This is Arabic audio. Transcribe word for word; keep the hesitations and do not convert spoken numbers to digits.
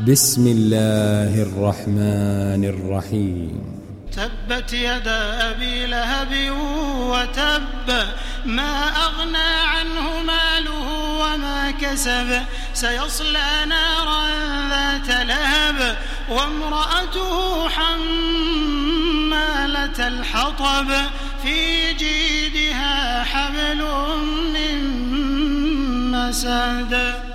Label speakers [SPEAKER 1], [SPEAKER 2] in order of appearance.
[SPEAKER 1] بسم الله الرحمن الرحيم.
[SPEAKER 2] تبت يدا أبي لهب وتب، ما أغنى عنه ماله وما كسب، سيصلى نارا ذات لهب وامرأته حمالة الحطب في جيدها حبل من مسد.